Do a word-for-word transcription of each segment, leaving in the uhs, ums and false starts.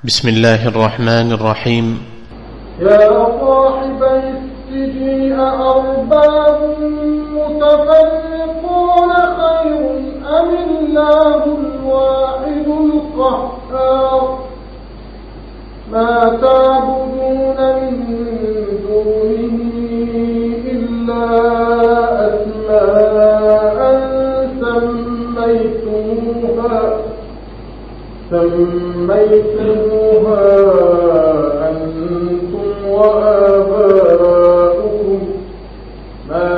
بسم الله الرحمن الرحيم. يا صاحبي السجن أأرباب متفرقون خير أم الله الواحد القهار ما تعبدون من دونه إلا أسماء سميتموها سميتموها أنتم وآباؤكم ما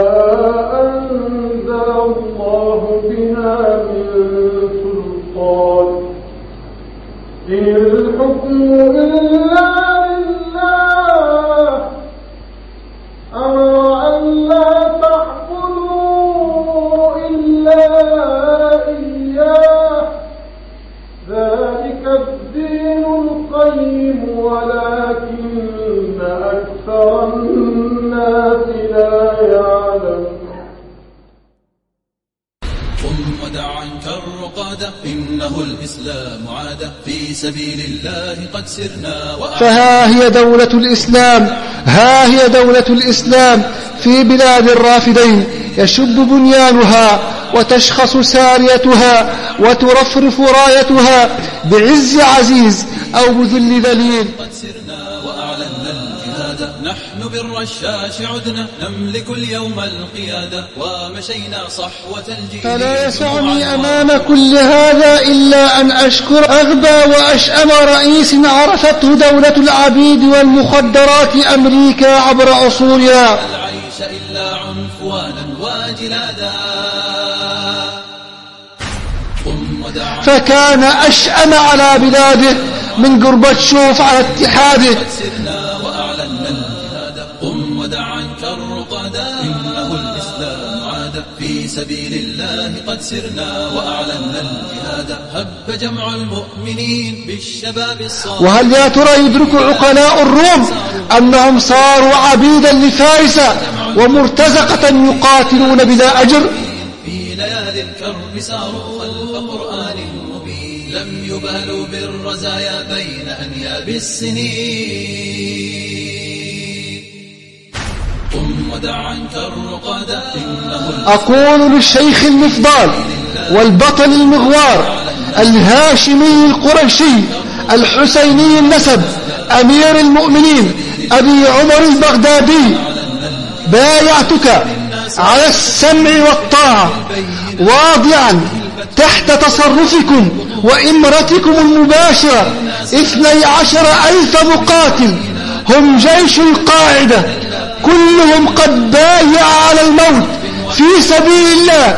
أنزل الله بها من سلطان إن الحكم إلا لله أمر أن لا تعبدوا إلا إياه ذلك الدين القيم ولكن أكثر الناس لا يعلمون. قم ودع عنك الرقادة إنه الإسلام عادة في سبيل الله قد سرنا. فها هي دولة الإسلام ها هي دولة الإسلام في بلاد الرافدين يشب بنيانها وتشخص ساريتها وترفرف رايتها بعز عزيز أو بذل ذليل. قد سرنا وأعلنا الجهاد نحن بالرشاش عدنا نملك اليوم القيادة ومشينا صحوة الجيل. فلا يسعني أمام كل هذا إلا أن أشكر أغبى وأشأم رئيس عرفته دولة العبيد والمخدرات أمريكا عبر عصورها. العيش إلا عنفوانا وجلادا فكان أشأم على بلاده من جورباتشوف على اتحاده. سرنا وأعلنا الجهاد قم ودع عنك الرقادة إنه الإسلام عاد في سبيل الله قد سرنا وأعلنا الجهاد هب جمع المؤمنين بالشباب الصالح. وهل يا ترى يدرك عقلاء الروم أنهم صاروا عبيدا لفارس ومرتزقة يقاتلون بلا أجر؟ في ليالي الكرب ساروا خلف قرآن مبين لم يبالوا بالرزايا بين أنياب السنين. قم ودع عنك الرقادة أقول للشيخ المفضال والبطل المغوار الهاشمي القرشي الحسيني النسب أمير المؤمنين أبي عمر البغدادي بايعتك على السمع والطاعة واضعا تحت تصرفكم وإمرتكم المباشرة اثني عشر ألف مقاتل هم جيش القاعدة كلهم قد بايع على الموت في سبيل الله.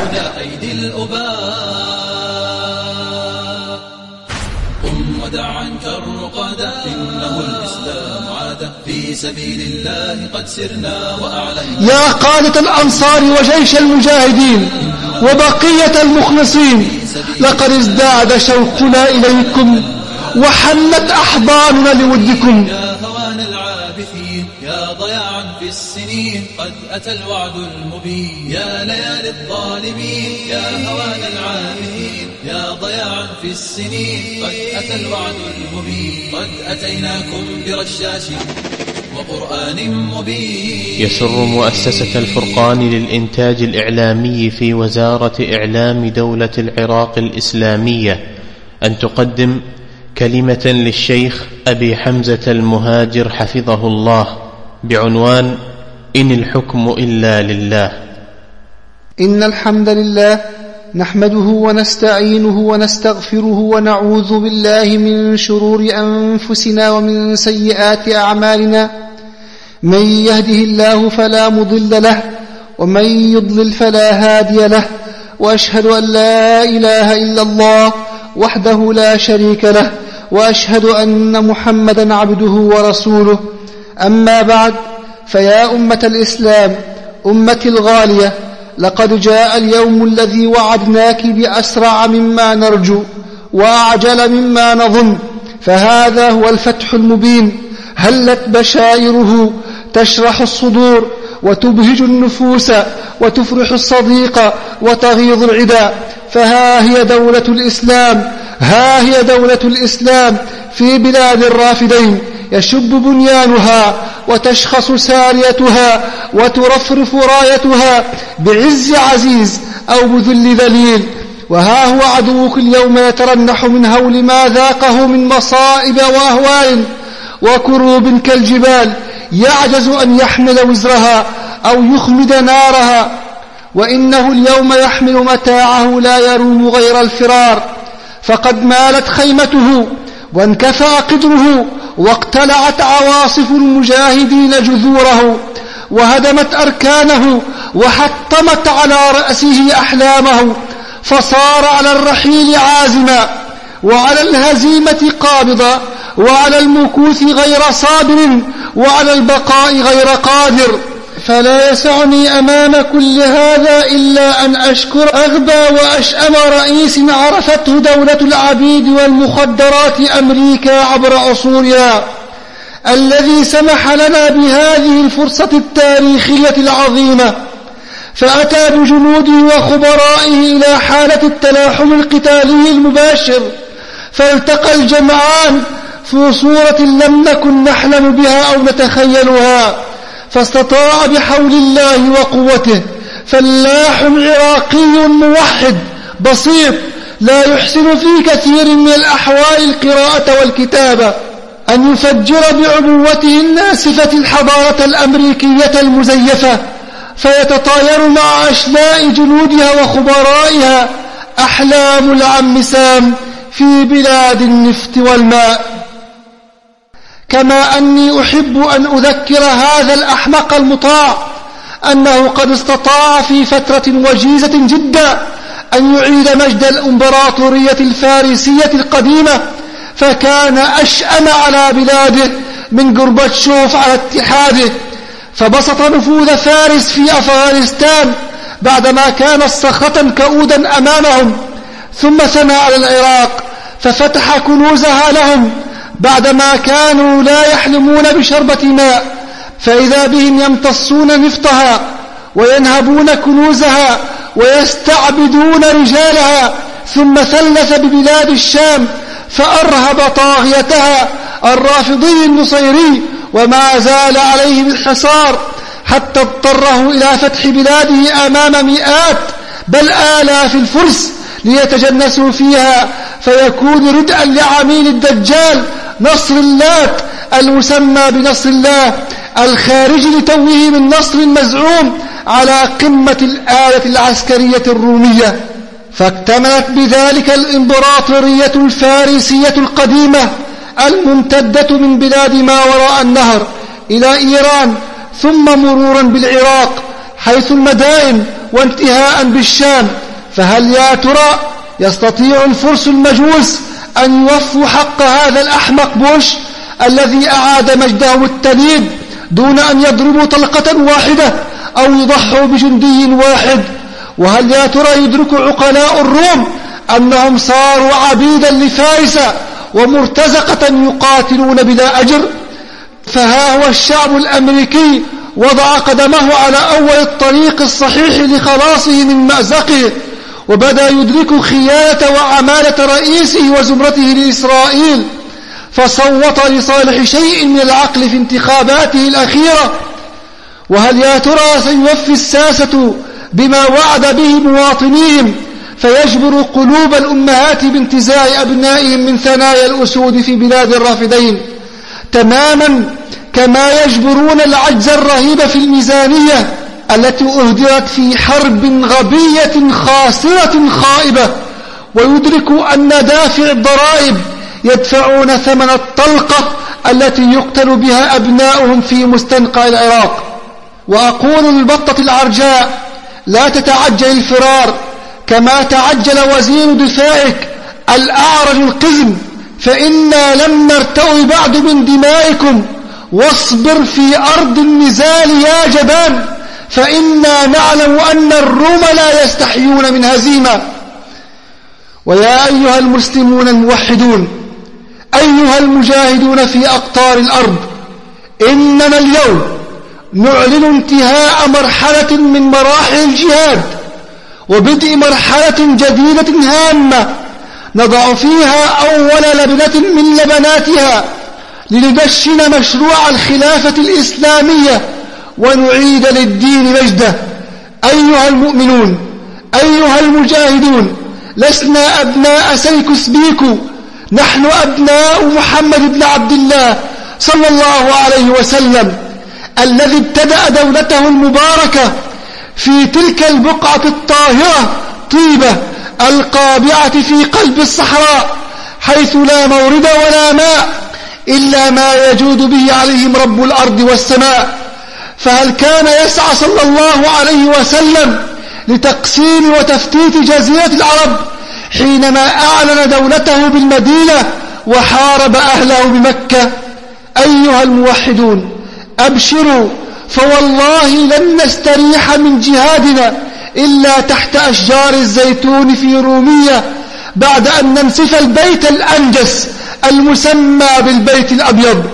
قم ودع عنك الرقادة إنه الإسلام عاد في سبيل الله قد سرنا وأعلنا. يا قادة الأنصار وجيش المجاهدين وبقية المخلصين لقد ازداد شوقنا إليكم وحنت أحضاننا لودكم. يا هوان العابثين يا ضياعا في السنين قد أتى الوعد المبين يا ليالي الظالمين يا هوان العابثين يا ضياعا في السنين قد أتى الوعد المبين قد أتيناكم برشاش وقرآن مبين. يسر مؤسسة الفرقان للإنتاج الإعلامي في وزارة إعلام دولة العراق الإسلامية أن تقدم كلمة للشيخ أبي حمزة المهاجر حفظه الله بعنوان إن الحكم إلا لله. إن الحمد لله نحمده ونستعينه ونستغفره ونعوذ بالله من شرور أنفسنا ومن سيئات أعمالنا من يهده الله فلا مضل له ومن يضلل فلا هادي له وأشهد أن لا إله إلا الله وحده لا شريك له وأشهد أن محمدا عبده ورسوله. أما بعد فيا أمة الإسلام أمتي الغالية لقد جاء اليوم الذي وعدناك بأسرع مما نرجو وأعجل مما نظن فهذا هو الفتح المبين هلت بشائره تشرح الصدور وتبهج النفوس وتفرح الصديق وتغيظ العدا. فها هي دولة الإسلام ها هي دولة الإسلام في بلاد الرافدين يشب بنيانها وتشخص ساريتها وترفرف رايتها بعز عزيز أو بذل ذليل. وها هو عدوك اليوم يترنح من هول ما ذاقه من مصائب وأهوال وكروب كالجبال، يعجز أن يحمل وزرها أو يخمد نارها، وإنه اليوم يحمل متاعه لا يروم غير الفرار، فقد مالت خيمته وانكفأ قدره واقتلعت عواصف المجاهدين جذوره وهدمت أركانه وحطمت على رأسه أحلامه، فصار على الرحيل عازما وعلى الهزيمة قابضا وعلى المكوث غير صابر وعلى البقاء غير قادر. فلا يسعني أمام كل هذا إلا أن أشكر أغبى وأشأم رئيس عرفته دولة العبيد والمخدرات أمريكا عبر عصورها، الذي سمح لنا بهذه الفرصة التاريخية العظيمة، فأتى بجنوده وخبرائه إلى حالة التلاحم القتالي المباشر، فالتقى الجمعان في صورة لم نكن نحلم بها أو نتخيلها، فاستطاع بحول الله وقوته فلاح عراقي موحد بسيط لا يحسن في كثير من الأحوال القراءة والكتابة أن يفجر بعبوته الناسفة الحضارة الأمريكية المزيفة، فيتطاير مع أشلاء جنودها وخبرائها أحلام العم سام في بلاد النفط والماء. كما أني أحب أن أذكر هذا الأحمق المطاع أنه قد استطاع في فترة وجيزة جدا أن يعيد مجد الإمبراطورية الفارسية القديمة، فكان أشأم على بلاده من غورباتشوف على اتحاده، فبسط نفوذ فارس في أفغانستان بعدما كانت صخرة كؤودا أمامهم، ثم ثنى على العراق ففتح كنوزها لهم بعدما كانوا لا يحلمون بشربة ماء، فإذا بهم يمتصون نفطها وينهبون كنوزها ويستعبدون رجالها، ثم ثلث ببلاد الشام فأرهب طاغيتها الرافضي النصيري وما زال عليه بالحصار، حتى اضطره إلى فتح بلاده أمام مئات بل آلاف الفرس ليتجنسوا فيها، فيكون ردءا لعميل الدجال نصر اللات المسمى بنصر الله الخارج لتوه من نصر مزعوم على قمة الآلة العسكرية الرومية. فاكتملت بذلك الإمبراطورية الفارسية القديمة الممتدة من بلاد ما وراء النهر إلى إيران، ثم مرورا بالعراق حيث المدائن وانتهاء بالشام. فهل يا ترى يستطيع الفرس المجوس أن يوفوا حق هذا الأحمق بوش الذي أعاد مجده التليد دون أن يضربوا طلقة واحدة أو يضحوا بجندي واحد؟ وهل يا ترى يدرك عقلاء الروم أنهم صاروا عبيدا لفارس ومرتزقة يقاتلون بلا أجر؟ فها هو الشعب الأمريكي وضع قدمه على أول الطريق الصحيح لخلاصه من مأزقه، وبدأ يدرك خيانة وعمالة رئيسه وزمرته لإسرائيل، فصوت لصالح شيء من العقل في انتخاباته الأخيرة. وهل يا ترى سيوفي الساسة بما وعد به مواطنيهم فيجبر قلوب الأمهات بانتزاع أبنائهم من ثنايا الأسود في بلاد الرافدين، تماما كما يجبرون العجز الرهيب في الميزانية التي أهدرت في حرب غبية خاسرة خائبة، ويدرك أن دافع الضرائب يدفعون ثمن الطلقة التي يقتل بها أبناؤهم في مستنقع العراق. وأقول للبطة العرجاء: لا تتعجل الفرار كما تعجل وزير دفاعك الأعرج القزم، فإنا لم نرتوي بعد من دمائكم، واصبر في أرض النزال يا جبان، فإنا نعلم أن الروم لا يستحيون من هزيمة. ويا أيها المسلمون الموحدون، أيها المجاهدون في أقطار الأرض، إننا اليوم نعلن انتهاء مرحلة من مراحل الجهاد وبدء مرحلة جديدة هامة نضع فيها أول لبنة من لبناتها لندشن مشروع الخلافة الإسلامية ونعيد للدين مجده. أيها المؤمنون، أيها المجاهدون، لسنا أبناء سيكس بيكو، نحن أبناء محمد بن عبد الله صلى الله عليه وسلم الذي ابتدأ دولته المباركة في تلك البقعة الطاهرة طيبة القابعة في قلب الصحراء، حيث لا مورد ولا ماء إلا ما يجود به عليهم رب الأرض والسماء. فهل كان يسعى صلى الله عليه وسلم لتقسيم وتفتيت جزيرة العرب حينما أعلن دولته بالمدينة وحارب أهله بمكة؟ أيها الموحدون، أبشروا، فوالله لن نستريح من جهادنا إلا تحت أشجار الزيتون في رومية بعد أن ننسف البيت الأنجس المسمى بالبيت الأبيض.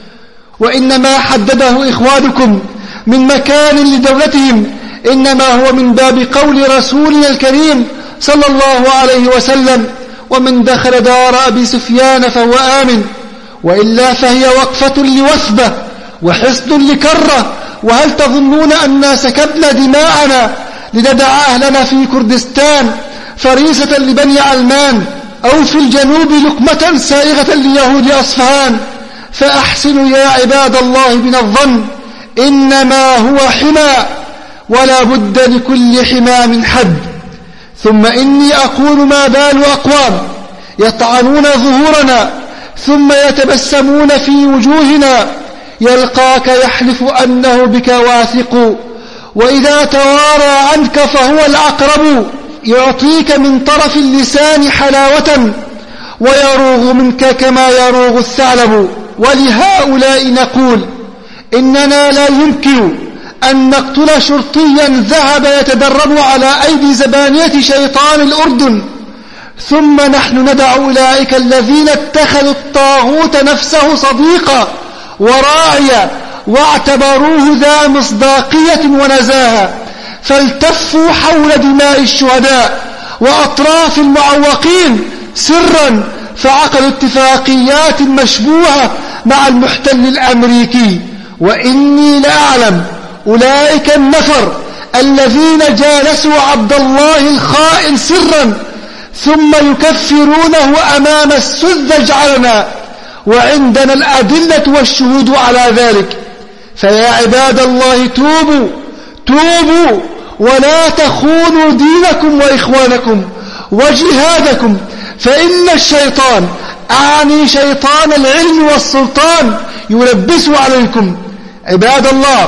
وإنما حدده إخوانكم من مكان لدولتهم إنما هو من باب قول رسولنا الكريم صلى الله عليه وسلم: ومن دخل دار أبي سفيان فهو آمن. وإلا فهي وقفة لوثبة وحصن لكرة. وهل تظنون أننا سكبنا دماءنا لندع أهلنا في كردستان فريسة لبني علمان، أو في الجنوب لقمة سائغة ليهود أصفهان؟ فأحسنوا يا عباد الله من الظن، إنما هو حمى، ولا بد لكل حمى من حد. ثم إني أقول: ما بال أقوام يطعنون ظهورنا ثم يتبسمون في وجوهنا، يلقاك يحلف أنه بك واثق، وإذا توارى عنك فهو العقرب، يعطيك من طرف اللسان حلاوة ويروغ منك كما يروغ الثعلب. ولهؤلاء نقول: إننا لا يمكن أن نقتل شرطيا ذهب يتدرب على أيدي زبانية شيطان الأردن، ثم نحن ندع أولئك الذين اتخذوا الطاغوت نفسه صديقا وراعيا واعتبروه ذا مصداقية ونزاهة، فالتفوا حول دماء الشهداء وأطراف المعوقين سرا، فعقدوا اتفاقيات مشبوهة مع المحتل الأمريكي. وإني لأعلم أولئك النفر الذين جالسوا عبد الله الخائن سرا ثم يكفرونه أمام السذج علنا، وعندنا الأدلة والشهود على ذلك. فيا عباد الله، توبوا توبوا ولا تخونوا دينكم وإخوانكم وجهادكم، فإن الشيطان، أعني شيطان العلم والسلطان، يلبس عليكم. عباد الله،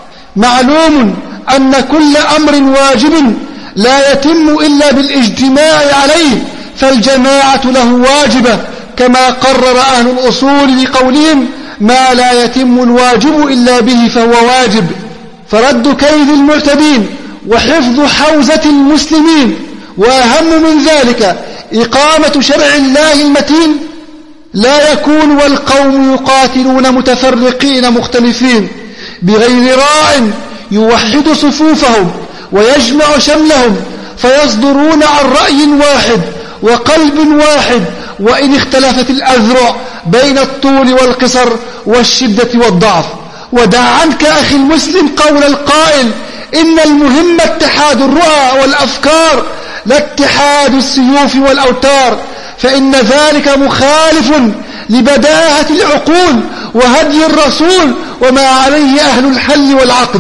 معلوم أن كل أمر واجب لا يتم إلا بالاجتماع عليه، فالجماعة له واجبة، كما قرر أهل الأصول بقولهم: ما لا يتم الواجب إلا به فهو واجب. فرد كيد المعتدين وحفظ حوزة المسلمين، وأهم من ذلك إقامة شرع الله المتين، لا يكون والقوم يقاتلون متفرقين مختلفين بغير راع يوحد صفوفهم ويجمع شملهم، فيصدرون عن رأي واحد وقلب واحد، وإن اختلفت الأذرع بين الطول والقصر والشدة والضعف. ودع عنك أخي المسلم قول القائل: إن المهم اتحاد الرؤى والأفكار لا اتحاد السيوف والأوتار، فإن ذلك مخالف لبداهة العقول وهدي الرسول وما عليه أهل الحل والعقد.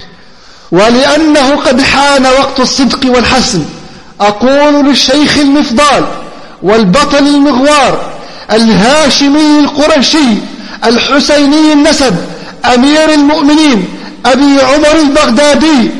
ولأنه قد حان وقت الصدق والحسم، أقول للشيخ المفضال والبطل المغوار الهاشمي القرشي الحسيني النسب أمير المؤمنين أبي عمر البغدادي: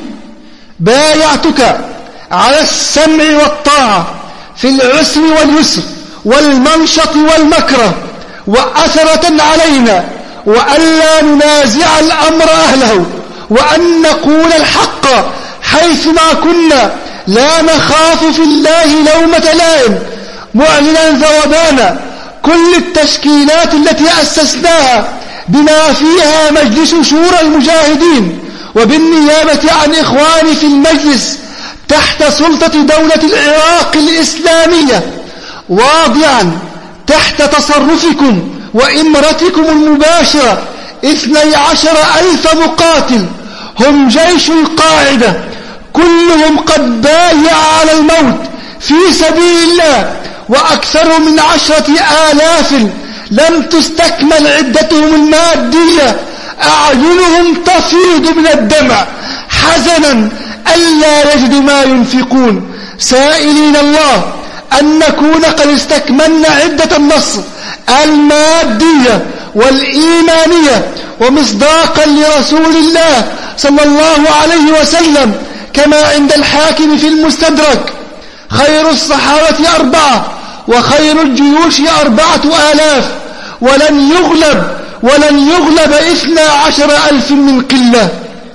بايعتك على السمع والطاعة في العسر واليسر والمنشط والمكره، وأثرة علينا وألا ننازع الأمر أهله، وأن نقول الحق حيثما كنا، لا نخاف في الله لومة لائم، معلنا ذوبان كل التشكيلات التي أسسناها بما فيها مجلس شورى المجاهدين، وبالنيابة عن إخواني في المجلس تحت سلطة دولة العراق الإسلامية، واضعا تحت تصرفكم وإمرتكم المباشرة اثني عشر ألف مقاتل هم جيش القاعدة، كلهم قد بايع على الموت في سبيل الله، وأكثر من عشرة آلاف لم تستكمل عدتهم المادية، أعينهم تفيض من الدمع حزنا ألا يجدوا ما ينفقون، سائلين الله أن نكون قد استكملنا عدة النصر المادية والإيمانية، ومصداقا لرسول الله صلى الله عليه وسلم كما عند الحاكم في المستدرك: خير الصحابة أربعة وخير الجيوش أربعة آلاف، ولن يغلب ولن يغلب إثنى عشر ألف من قلة.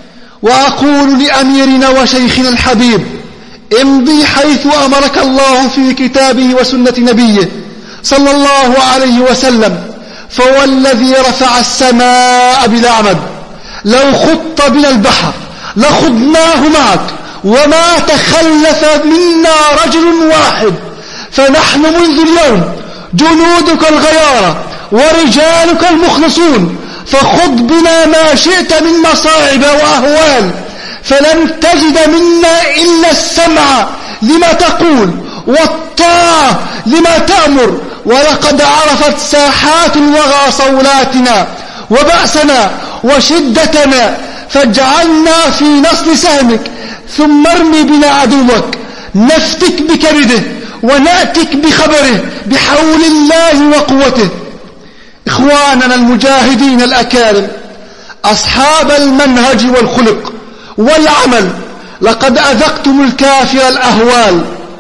وأقول لأميرنا وشيخنا الحبيب: امضي حيث أمرك الله في كتابه وسنة نبيه صلى الله عليه وسلم، فوالذي رفع السماء بلا عمد لو خط بنا البحر لخضناه معك، وما تخلف منا رجل واحد، فنحن منذ اليوم جنودك الغيارة ورجالك المخلصون، فخذ بنا ما شئت من مصاعب وأهوال، فلن تجد منا إلا السمع لما تقول والطاعة لما تأمر. ولقد عرفت ساحات الوغى صولاتنا وبأسنا وشدتنا، فاجعلنا في نصل سهمك، ثم ارمي بنا عدوك نفتك بكبده ونأتك بخبره بحول الله وقوته. إخواننا المجاهدين الأكارم أصحاب المنهج والخلق والعمل، لقد أذقتم الكافر الأهوال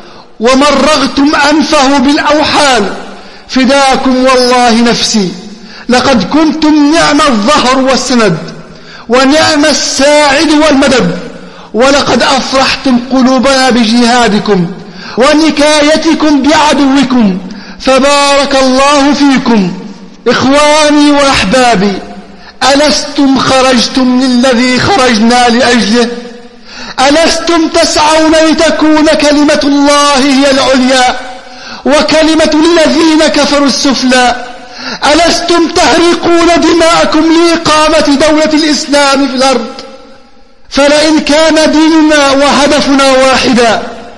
ومرغتم أنفه بالأوحال، فداكم والله نفسي، لقد كنتم نعم الظهر والسند ونعم الساعد والمدد، ولقد أفرحتم قلوبنا بجهادكم ونكايتكم بعدوكم، فبارك الله فيكم. إخواني وأحبابي، ألستم خرجتم للذي خرجنا لأجله؟ ألستم تسعون لتكون كلمة الله هي العليا وكلمة الذين كفروا السفلى؟ ألستم تهرقون دماءكم لإقامة دولة الإسلام في الأرض؟ فلئن كان ديننا وهدفنا واحدا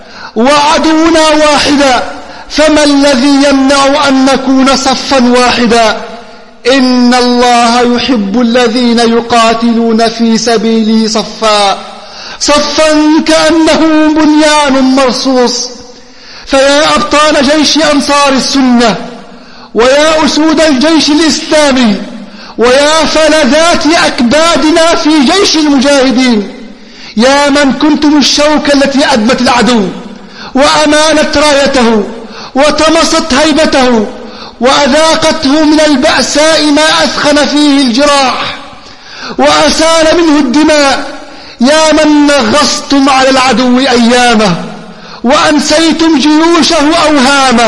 وعدونا واحدا، فما الذي يمنع أن نكون صفا واحدا؟ إن الله يحب الذين يقاتلون في سبيله صفا صفا كأنه بنيان مرصوص. فيا أبطال جيش أنصار السنة، ويا أسود الجيش الإسلامي، ويا فلذات أكبادنا في جيش المجاهدين، يا من كنتم الشوكة التي أدمت العدو وأمانت رايته وطمست هيبته وأذاقته من البأساء ما أثخن فيه الجراح وأسال منه الدماء، يا من نغصتم على العدو أيامه وأنسيتم جيوشه أوهامه،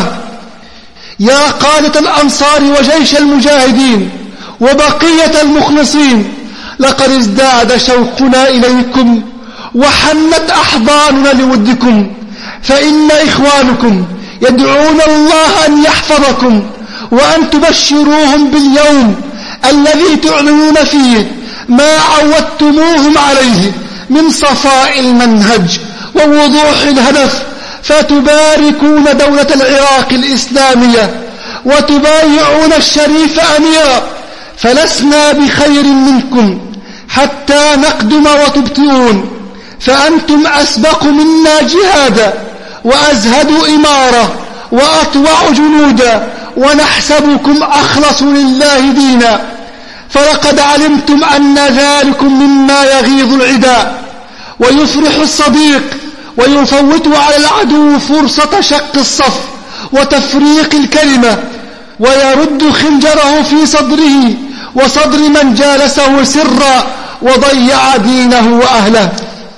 يا قادة الأنصار وجيش المجاهدين وبقية المخلصين، لقد ازداد شوقنا إليكم وحنت أحضاننا لودكم، فإن إخوانكم يدعون الله أن يحفظكم وأن تبشروهم باليوم الذي تعلنون فيه ما عودتموهم عليه من صفاء المنهج ووضوح الهدف، فتباركون دولة العراق الإسلامية وتبايعون الشريف أميرا، فلسنا بخير منكم حتى نقدم وتبطئون، فأنتم أسبق منا جهادا وأزهد إمارة وأطوع جنودا، ونحسبكم أخلص لله دينا، فلقد علمتم أن ذلكم مما يغيظ العداء ويفرح الصديق ويفوت على العدو فرصة شق الصف وتفريق الكلمة، ويرد خنجره في صدره وصدر من جالسه سرا وضيع دينه وأهله.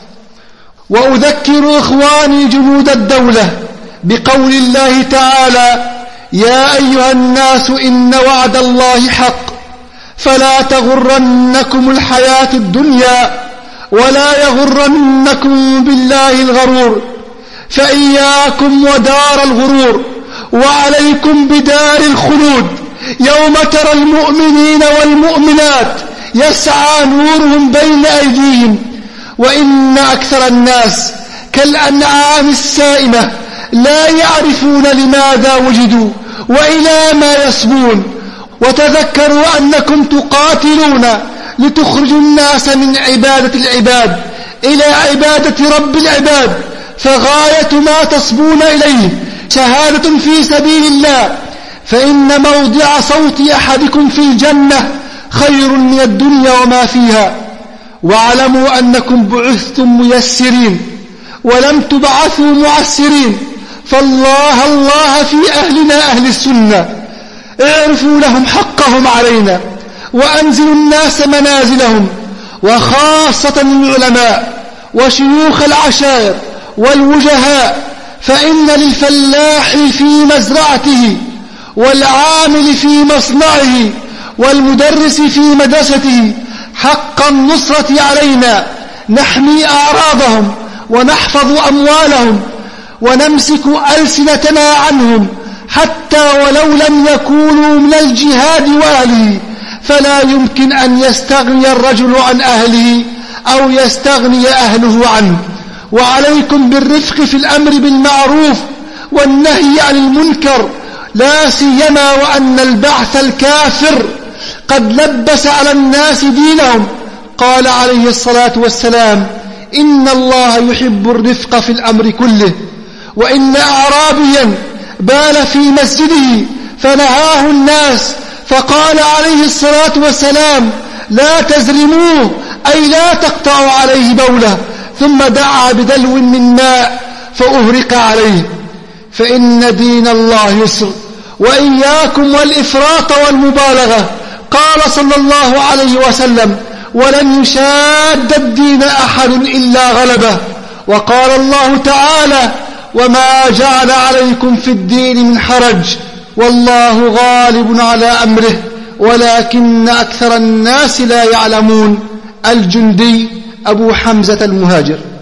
وأذكر إخواني جنود الدولة بقول الله تعالى: يا أيها الناس إن وعد الله حق فلا تغرنكم الحياة الدنيا ولا يغرنكم بالله الغرور، فإياكم ودار الغرور، وعليكم بدار الخلود يوم ترى المؤمنين والمؤمنات يسعى نورهم بين أيديهم وإن أكثر الناس كالأنعام السائمة لا يعرفون لماذا وجدوا وإلى ما يسبون. وتذكروا أنكم تقاتلون لتخرجوا الناس من عبادة العباد إلى عبادة رب العباد، فغاية ما تصبون إليه شهادة في سبيل الله، فإن موضع صوت أحدكم في الجنة خير من الدنيا وما فيها. واعلموا أنكم بعثتم ميسرين ولم تبعثوا معسرين، فالله الله في أهلنا أهل السنة، اعرفوا لهم حقهم علينا وأنزلوا الناس منازلهم، وخاصة العلماء وشيوخ العشائر والوجهاء، فإن للفلاح في مزرعته والعامل في مصنعه والمدرس في مدرسته حق النصرة علينا، نحمي أعراضهم ونحفظ أموالهم ونمسك ألسنتنا عنهم، حتى ولو لم يكونوا من الجهاد وأهله، فلا يمكن أن يستغني الرجل عن أهله أو يستغني أهله عنه. وعليكم بالرفق في الأمر بالمعروف والنهي عن المنكر، لا سيما وأن البعث الكافر قد لبس على الناس دينهم. قال عليه الصلاة والسلام: إن الله يحب الرفق في الأمر كله. وإن أعرابيا بال في مسجده فنهاه الناس، فقال عليه الصلاة والسلام: لا تزرموه، أي لا تقطعوا عليه بوله، ثم دعا بدلو من ماء فأهرق عليه. فإن دين الله يسر، وإياكم والإفراط والمبالغة. قال صلى الله عليه وسلم: ولن يشاد الدين أحد إلا غلبه. وقال الله تعالى: وما جعل عليكم في الدين من حرج، والله غالب على أمره ولكن أكثر الناس لا يعلمون. الجندي أبو حمزة المهاجر.